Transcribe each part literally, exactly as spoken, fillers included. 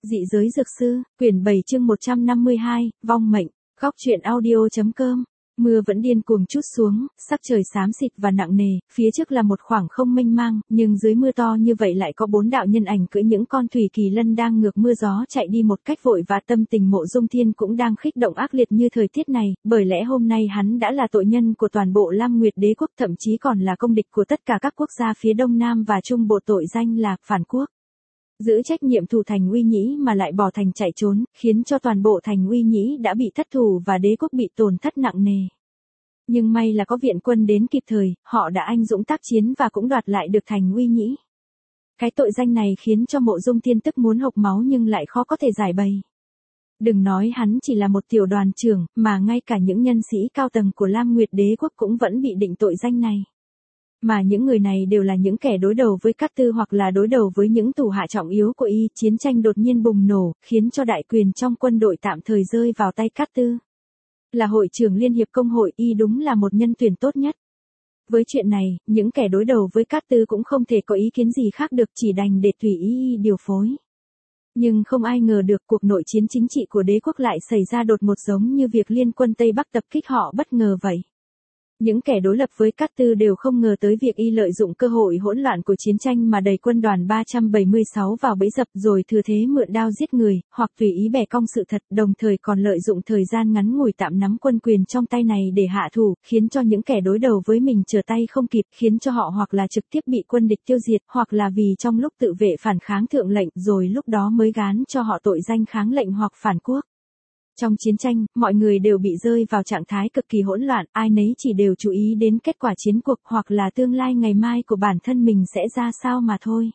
Dị giới dược sư, quyển bảy chương một trăm năm mươi hai, vong mệnh, góc truyện audio.com. Mưa vẫn điên cuồng trút xuống, sắc trời xám xịt và nặng nề, phía trước là một khoảng không mênh mang, nhưng dưới mưa to như vậy lại có bốn đạo nhân ảnh cưỡi những con thủy kỳ lân đang ngược mưa gió chạy đi một cách vội, và tâm tình Mộ Dung Thiên cũng đang khích động ác liệt như thời tiết này, bởi lẽ hôm nay hắn đã là tội nhân của toàn bộ Lam Nguyệt Đế quốc, thậm chí còn là công địch của tất cả các quốc gia phía Đông Nam và Trung Bộ, tội danh là phản quốc. Giữ trách nhiệm thủ thành Uy Nhĩ mà lại bỏ thành chạy trốn, khiến cho toàn bộ thành Uy Nhĩ đã bị thất thủ và đế quốc bị tổn thất nặng nề. Nhưng may là có viện quân đến kịp thời, họ đã anh dũng tác chiến và cũng đoạt lại được thành Uy Nhĩ. Cái tội danh này khiến cho Mộ Dung Thiên tức muốn hộc máu nhưng lại khó có thể giải bày. Đừng nói hắn chỉ là một tiểu đoàn trưởng, mà ngay cả những nhân sĩ cao tầng của Lam Nguyệt Đế quốc cũng vẫn bị định tội danh này. Mà những người này đều là những kẻ đối đầu với Cát Tư hoặc là đối đầu với những thủ hạ trọng yếu của y. Chiến tranh đột nhiên bùng nổ, khiến cho đại quyền trong quân đội tạm thời rơi vào tay Cát Tư. Là hội trưởng Liên hiệp Công hội, y đúng là một nhân tuyển tốt nhất. Với chuyện này, những kẻ đối đầu với Cát Tư cũng không thể có ý kiến gì khác được, chỉ đành để tùy ý y điều phối. Nhưng không ai ngờ được cuộc nội chiến chính trị của đế quốc lại xảy ra đột ngột, giống như việc liên quân Tây Bắc tập kích họ bất ngờ vậy. Những kẻ đối lập với Cát Tư đều không ngờ tới việc y lợi dụng cơ hội hỗn loạn của chiến tranh mà đẩy quân đoàn ba trăm bảy mươi sáu vào bẫy dập, rồi thừa thế mượn đao giết người, hoặc tùy ý bẻ cong sự thật, đồng thời còn lợi dụng thời gian ngắn ngủi tạm nắm quân quyền trong tay này để hạ thủ, khiến cho những kẻ đối đầu với mình trở tay không kịp, khiến cho họ hoặc là trực tiếp bị quân địch tiêu diệt, hoặc là vì trong lúc tự vệ phản kháng thượng lệnh, rồi lúc đó mới gán cho họ tội danh kháng lệnh hoặc phản quốc. Trong chiến tranh, mọi người đều bị rơi vào trạng thái cực kỳ hỗn loạn, ai nấy chỉ đều chú ý đến kết quả chiến cuộc hoặc là tương lai ngày mai của bản thân mình sẽ ra sao mà thôi.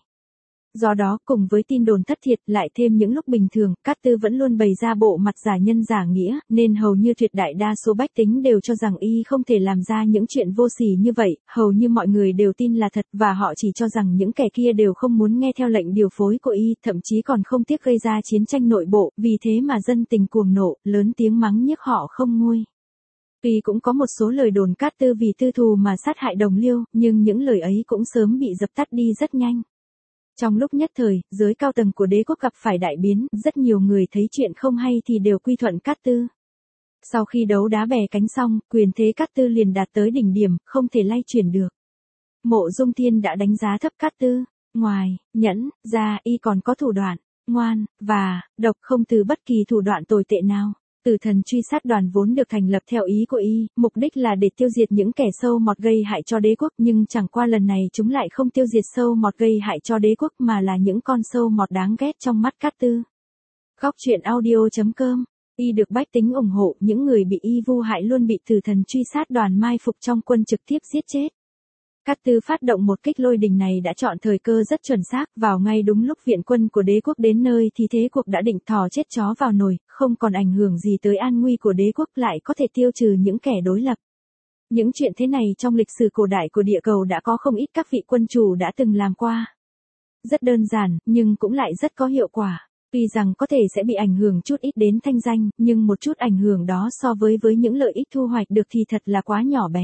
Do đó, cùng với tin đồn thất thiệt, lại thêm những lúc bình thường, Cát Tư vẫn luôn bày ra bộ mặt giả nhân giả nghĩa, nên hầu như tuyệt đại đa số bách tính đều cho rằng y không thể làm ra những chuyện vô sỉ như vậy, hầu như mọi người đều tin là thật, và họ chỉ cho rằng những kẻ kia đều không muốn nghe theo lệnh điều phối của y, thậm chí còn không tiếc gây ra chiến tranh nội bộ, vì thế mà dân tình cuồng nộ, lớn tiếng mắng nhiếc họ không nguôi. Tuy cũng có một số lời đồn Cát Tư vì tư thù mà sát hại đồng liêu, nhưng những lời ấy cũng sớm bị dập tắt đi rất nhanh. Trong lúc nhất thời, giới cao tầng của đế quốc gặp phải đại biến, rất nhiều người thấy chuyện không hay thì đều quy thuận Cát Tư. Sau khi đấu đá bè cánh xong, quyền thế Cát Tư liền đạt tới đỉnh điểm, không thể lay chuyển được. Mộ Dung Thiên đã đánh giá thấp Cát Tư, ngoài nhẫn ra y còn có thủ đoạn ngoan và độc, không từ bất kỳ thủ đoạn tồi tệ nào. Tử thần truy sát đoàn vốn được thành lập theo ý của y, mục đích là để tiêu diệt những kẻ sâu mọt gây hại cho đế quốc, nhưng chẳng qua lần này chúng lại không tiêu diệt sâu mọt gây hại cho đế quốc mà là những con sâu mọt đáng ghét trong mắt Cát Tư. Góc truyện audio.com. Y được bách tính ủng hộ, những người bị y vu hại luôn bị tử thần truy sát đoàn mai phục trong quân trực tiếp giết chết. Cát Tư phát động một kích lôi đình này đã chọn thời cơ rất chuẩn xác, vào ngay đúng lúc viện quân của đế quốc đến nơi thì thế cuộc đã định thò chết chó vào nồi, không còn ảnh hưởng gì tới an nguy của đế quốc, lại có thể tiêu trừ những kẻ đối lập. Những chuyện thế này trong lịch sử cổ đại của địa cầu đã có không ít các vị quân chủ đã từng làm qua. Rất đơn giản, nhưng cũng lại rất có hiệu quả. Tuy rằng có thể sẽ bị ảnh hưởng chút ít đến thanh danh, nhưng một chút ảnh hưởng đó so với với những lợi ích thu hoạch được thì thật là quá nhỏ bé.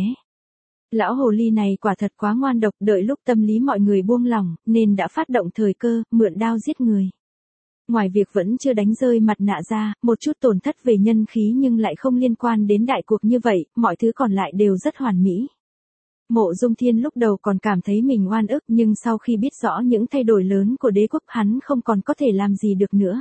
Lão hồ ly này quả thật quá ngoan độc, đợi lúc tâm lý mọi người buông lỏng, nên đã phát động thời cơ, mượn đao giết người. Ngoài việc vẫn chưa đánh rơi mặt nạ ra, một chút tổn thất về nhân khí nhưng lại không liên quan đến đại cuộc như vậy, mọi thứ còn lại đều rất hoàn mỹ. Mộ Dung Thiên lúc đầu còn cảm thấy mình oan ức, nhưng sau khi biết rõ những thay đổi lớn của đế quốc, hắn không còn có thể làm gì được nữa.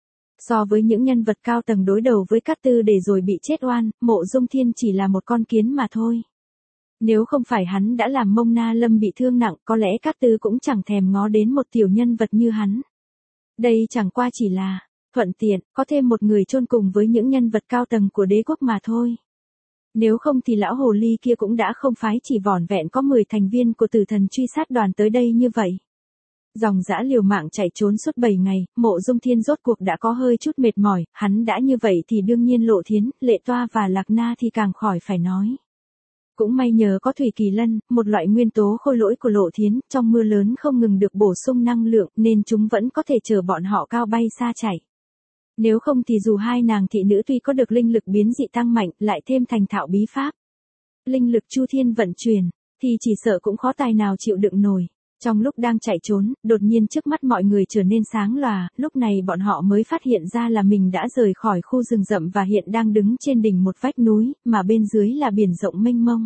So với những nhân vật cao tầng đối đầu với Cát Tư để rồi bị chết oan, Mộ Dung Thiên chỉ là một con kiến mà thôi. Nếu không phải hắn đã làm Mông Na Lâm bị thương nặng, có lẽ Cát Tư cũng chẳng thèm ngó đến một tiểu nhân vật như hắn. Đây chẳng qua chỉ là thuận tiện, có thêm một người chôn cùng với những nhân vật cao tầng của đế quốc mà thôi. Nếu không thì lão hồ ly kia cũng đã không phái chỉ vỏn vẹn có mười thành viên của tử thần truy sát đoàn tới đây như vậy. Dòng dã liều mạng chạy trốn suốt bảy ngày, Mộ Dung Thiên rốt cuộc đã có hơi chút mệt mỏi, hắn đã như vậy thì đương nhiên Lộ Thiến, Lệ Toa và Lạc Na thì càng khỏi phải nói. Cũng may nhờ có thủy kỳ lân, một loại nguyên tố khôi lỗi của Lộ Thiến, trong mưa lớn không ngừng được bổ sung năng lượng, nên chúng vẫn có thể chở bọn họ cao bay xa chạy. Nếu không thì dù hai nàng thị nữ tuy có được linh lực biến dị tăng mạnh, lại thêm thành thạo bí pháp linh lực chu thiên vận chuyển, thì chỉ sợ cũng khó tài nào chịu đựng nổi. Trong lúc đang chạy trốn, đột nhiên trước mắt mọi người trở nên sáng lòa, lúc này bọn họ mới phát hiện ra là mình đã rời khỏi khu rừng rậm và hiện đang đứng trên đỉnh một vách núi, mà bên dưới là biển rộng mênh mông.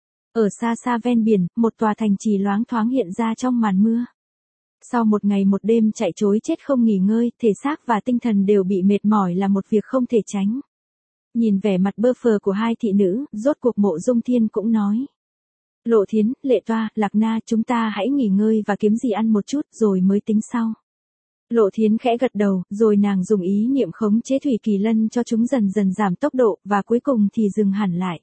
Ở xa xa ven biển, một tòa thành trì loáng thoáng hiện ra trong màn mưa. Sau một ngày một đêm chạy trối chết không nghỉ ngơi, thể xác và tinh thần đều bị mệt mỏi là một việc không thể tránh. Nhìn vẻ mặt bơ phờ của hai thị nữ, rốt cuộc Mộ Dung Thiên cũng nói. Lộ Thiến, Lệ Toa, Lạc Na, chúng ta hãy nghỉ ngơi và kiếm gì ăn một chút rồi mới tính sau. Lộ Thiến khẽ gật đầu, rồi nàng dùng ý niệm khống chế thủy kỳ lân cho chúng dần dần giảm tốc độ, và cuối cùng thì dừng hẳn lại.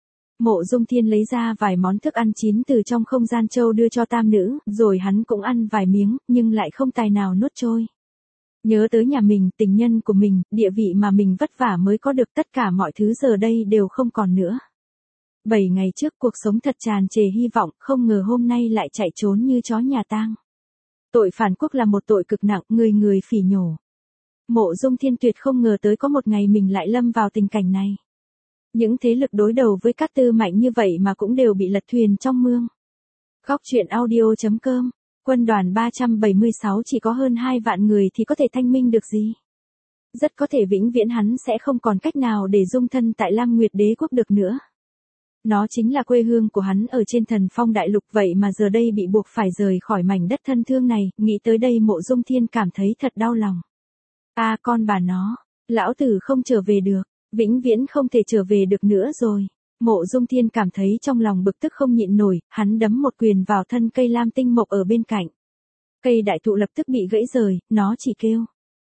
Mộ Dung Thiên lấy ra vài món thức ăn chín từ trong không gian châu đưa cho tam nữ, rồi hắn cũng ăn vài miếng, nhưng lại không tài nào nuốt trôi. Nhớ tới nhà mình, tình nhân của mình, địa vị mà mình vất vả mới có được, tất cả mọi thứ giờ đây đều không còn nữa. Bảy ngày trước cuộc sống thật tràn trề hy vọng, không ngờ hôm nay lại chạy trốn như chó nhà tang. Tội phản quốc là một tội cực nặng, người người phỉ nhổ. Mộ Dung Thiên tuyệt không ngờ tới có một ngày mình lại lâm vào tình cảnh này. Những thế lực đối đầu với Cát Tư mạnh như vậy mà cũng đều bị lật thuyền trong mương. Góc truyện audio chấm com, quân đoàn ba trăm bảy mươi sáu chỉ có hơn hai vạn người thì có thể thanh minh được gì? Rất có thể vĩnh viễn hắn sẽ không còn cách nào để dung thân tại Lam Nguyệt Đế quốc được nữa. Nó chính là quê hương của hắn ở trên Thần Phong Đại Lục, vậy mà giờ đây bị buộc phải rời khỏi mảnh đất thân thương này, nghĩ tới đây Mộ Dung Thiên cảm thấy thật đau lòng. A à, con bà nó, lão tử không trở về được, vĩnh viễn không thể trở về được nữa rồi. Mộ Dung Thiên cảm thấy trong lòng bực tức không nhịn nổi, hắn đấm một quyền vào thân cây lam tinh mộc ở bên cạnh. Cây đại thụ lập tức bị gãy rời, nó chỉ kêu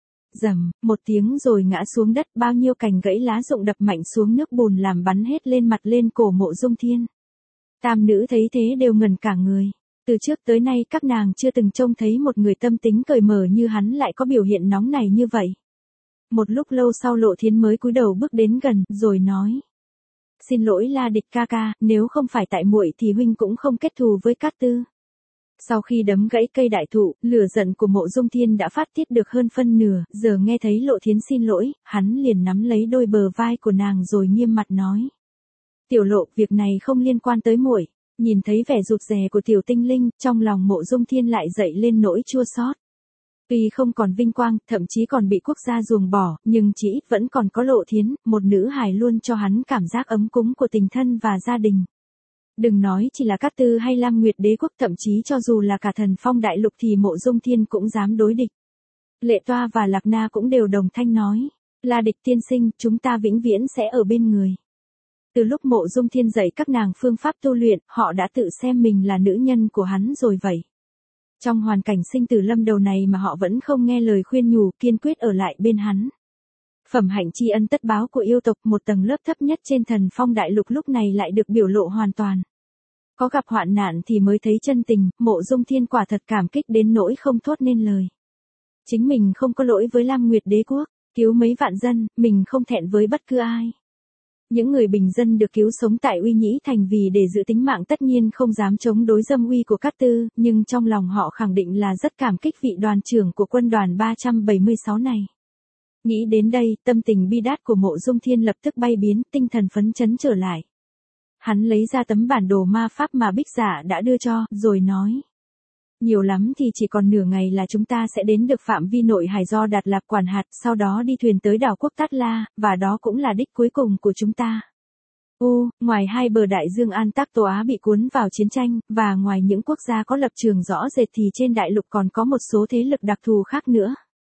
rầm một tiếng rồi ngã xuống đất, bao nhiêu cành gãy lá rụng đập mạnh xuống nước bùn làm bắn hết lên mặt lên cổ Mộ Dung Thiên. Tam nữ thấy thế đều ngẩn cả người. Từ trước tới nay các nàng chưa từng trông thấy một người tâm tính cởi mở như hắn lại có biểu hiện nóng này như vậy. Một lúc lâu sau Lộ Thiến mới cúi đầu bước đến gần, rồi nói. Xin lỗi La Địch ca ca, nếu không phải tại muội thì huynh cũng không kết thù với Cát Tư. Sau khi đấm gãy cây đại thụ, lửa giận của Mộ Dung Thiên đã phát tiết được hơn phân nửa, giờ nghe thấy Lộ Thiến xin lỗi, hắn liền nắm lấy đôi bờ vai của nàng rồi nghiêm mặt nói. Tiểu Lộ, việc này không liên quan tới muội. Nhìn thấy vẻ rụt rè của tiểu tinh linh, trong lòng Mộ Dung Thiên lại dậy lên nỗi chua xót. Tuy không còn vinh quang, thậm chí còn bị quốc gia ruồng bỏ, nhưng chỉ ít vẫn còn có Lộ Thiến, một nữ hài luôn cho hắn cảm giác ấm cúng của tình thân và gia đình. Đừng nói chỉ là Cát Tư hay Lam Nguyệt Đế quốc, thậm chí cho dù là cả Thần Phong Đại Lục thì Mộ Dung Thiên cũng dám đối địch. Lệ Toa và Lạc Na cũng đều đồng thanh nói, là Địch tiên sinh, chúng ta vĩnh viễn sẽ ở bên người. Từ lúc Mộ Dung Thiên dạy các nàng phương pháp tu luyện, họ đã tự xem mình là nữ nhân của hắn rồi vậy. Trong hoàn cảnh sinh tử lâm đầu này mà họ vẫn không nghe lời khuyên nhủ, kiên quyết ở lại bên hắn. Phẩm hạnh tri ân tất báo của yêu tộc, một tầng lớp thấp nhất trên Thần Phong Đại Lục lúc này lại được biểu lộ hoàn toàn. Có gặp hoạn nạn thì mới thấy chân tình, Mộ Dung Thiên quả thật cảm kích đến nỗi không thốt nên lời. Chính mình không có lỗi với Lam Nguyệt Đế quốc, cứu mấy vạn dân, mình không thẹn với bất cứ ai. Những người bình dân được cứu sống tại Uy Nhĩ Thành vì để giữ tính mạng tất nhiên không dám chống đối dâm uy của Cát Tư, nhưng trong lòng họ khẳng định là rất cảm kích vị đoàn trưởng của quân đoàn ba trăm bảy mươi sáu này. Nghĩ đến đây, tâm tình bi đát của Mộ Dung Thiên lập tức bay biến, tinh thần phấn chấn trở lại. Hắn lấy ra tấm bản đồ ma pháp mà Bích Giả đã đưa cho, rồi nói. Nhiều lắm thì chỉ còn nửa ngày là chúng ta sẽ đến được phạm vi nội hải do Đạt Lạp quản hạt, sau đó đi thuyền tới đảo quốc Tát La, và đó cũng là đích cuối cùng của chúng ta. U, ngoài hai bờ đại dương An Tác Tô Á bị cuốn vào chiến tranh, và ngoài những quốc gia có lập trường rõ rệt thì trên đại lục còn có một số thế lực đặc thù khác nữa.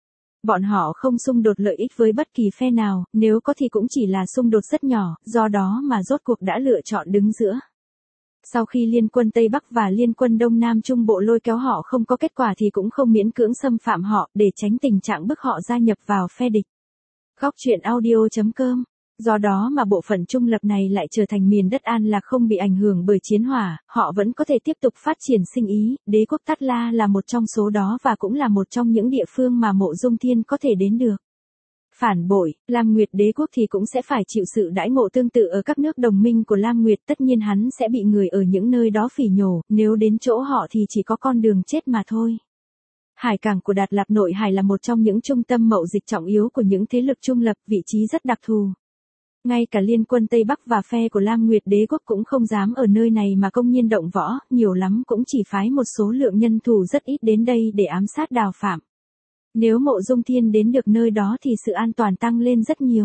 Bọn họ không xung đột lợi ích với bất kỳ phe nào, nếu có thì cũng chỉ là xung đột rất nhỏ, do đó mà rốt cuộc đã lựa chọn đứng giữa. Sau khi Liên quân Tây Bắc và Liên quân Đông Nam Trung Bộ lôi kéo họ không có kết quả thì cũng không miễn cưỡng xâm phạm họ, để tránh tình trạng bức họ gia nhập vào phe địch. Góc truyện audio chấm com. Do đó mà bộ phận trung lập này lại trở thành miền đất an lạc không bị ảnh hưởng bởi chiến hỏa, họ vẫn có thể tiếp tục phát triển sinh ý, đế quốc Tát La là một trong số đó và cũng là một trong những địa phương mà Mộ Dung Thiên có thể đến được. Phản bội, Lam Nguyệt Đế quốc thì cũng sẽ phải chịu sự đãi ngộ tương tự ở các nước đồng minh của Lam Nguyệt, tất nhiên hắn sẽ bị người ở những nơi đó phỉ nhổ, nếu đến chỗ họ thì chỉ có con đường chết mà thôi. Hải cảng của Đạt Lạp nội hải là một trong những trung tâm mậu dịch trọng yếu của những thế lực trung lập, vị trí rất đặc thù. Ngay cả liên quân Tây Bắc và phe của Lam Nguyệt đế quốc cũng không dám ở nơi này mà công nhiên động võ, nhiều lắm cũng chỉ phái một số lượng nhân thủ rất ít đến đây để ám sát Đào Phạm. Nếu Mộ Dung Thiên đến được nơi đó thì sự an toàn tăng lên rất nhiều.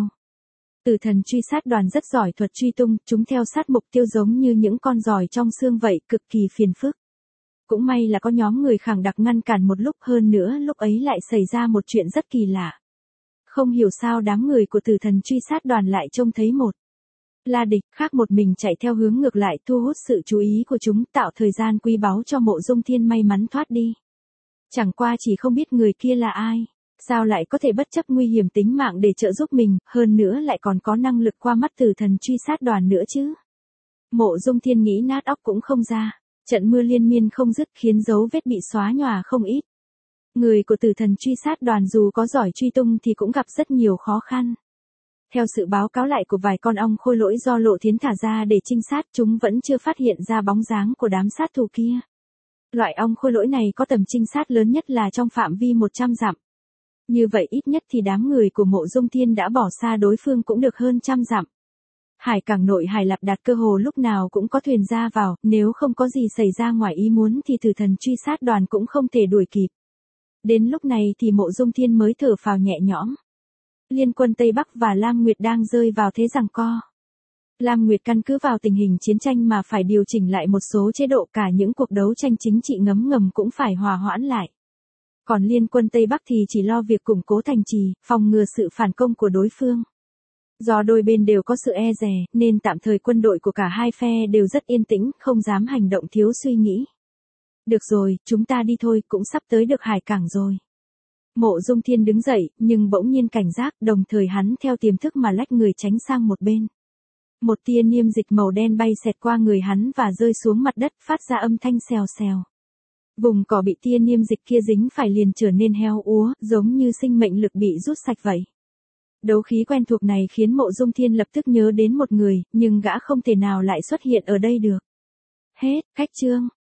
Tử thần truy sát đoàn rất giỏi thuật truy tung, chúng theo sát mục tiêu giống như những con giòi trong xương vậy, cực kỳ phiền phức. Cũng may là có nhóm người khẳng đặc ngăn cản một lúc, hơn nữa lúc ấy lại xảy ra một chuyện rất kỳ lạ. Không hiểu sao đám người của tử thần truy sát đoàn lại trông thấy một La địch khác một mình chạy theo hướng ngược lại, thu hút sự chú ý của chúng, tạo thời gian quý báu cho Mộ Dung Thiên may mắn thoát đi. Chẳng qua chỉ không biết người kia là ai, sao lại có thể bất chấp nguy hiểm tính mạng để trợ giúp mình, hơn nữa lại còn có năng lực qua mắt tử thần truy sát đoàn nữa chứ. Mộ Dung Thiên nghĩ nát óc cũng không ra, trận mưa liên miên không dứt khiến dấu vết bị xóa nhòa không ít. Người của tử thần truy sát đoàn dù có giỏi truy tung thì cũng gặp rất nhiều khó khăn. Theo sự báo cáo lại của vài con ong khôi lỗi do Lộ Thiến thả ra để trinh sát, chúng vẫn chưa phát hiện ra bóng dáng của đám sát thủ kia. Loại ong khôi lỗi này có tầm trinh sát lớn nhất là trong phạm vi một trăm dặm. Như vậy ít nhất thì đám người của Mộ Dung Thiên đã bỏ xa đối phương cũng được hơn trăm dặm. Hải cảng nội hải Lạp Đạt cơ hồ lúc nào cũng có thuyền ra vào, nếu không có gì xảy ra ngoài ý muốn thì tử thần truy sát đoàn cũng không thể đuổi kịp. Đến lúc này thì Mộ Dung Thiên mới thở phào nhẹ nhõm. Liên quân Tây Bắc và Lam Nguyệt đang rơi vào thế giằng co. Lam Nguyệt căn cứ vào tình hình chiến tranh mà phải điều chỉnh lại một số chế độ, cả những cuộc đấu tranh chính trị ngấm ngầm cũng phải hòa hoãn lại. Còn liên quân Tây Bắc thì chỉ lo việc củng cố thành trì, phòng ngừa sự phản công của đối phương. Do đôi bên đều có sự e dè, nên tạm thời quân đội của cả hai phe đều rất yên tĩnh, không dám hành động thiếu suy nghĩ. Được rồi, chúng ta đi thôi, cũng sắp tới được hải cảng rồi. Mộ Dung Thiên đứng dậy, nhưng bỗng nhiên cảnh giác, đồng thời hắn theo tiềm thức mà lách người tránh sang một bên. Một tia niêm dịch màu đen bay xẹt qua người hắn và rơi xuống mặt đất, phát ra âm thanh xèo xèo. Vùng cỏ bị tia niêm dịch kia dính phải liền trở nên heo úa, giống như sinh mệnh lực bị rút sạch vậy. Đấu khí quen thuộc này khiến Mộ Dung Thiên lập tức nhớ đến một người, nhưng gã không thể nào lại xuất hiện ở đây được. Hết, cách chương.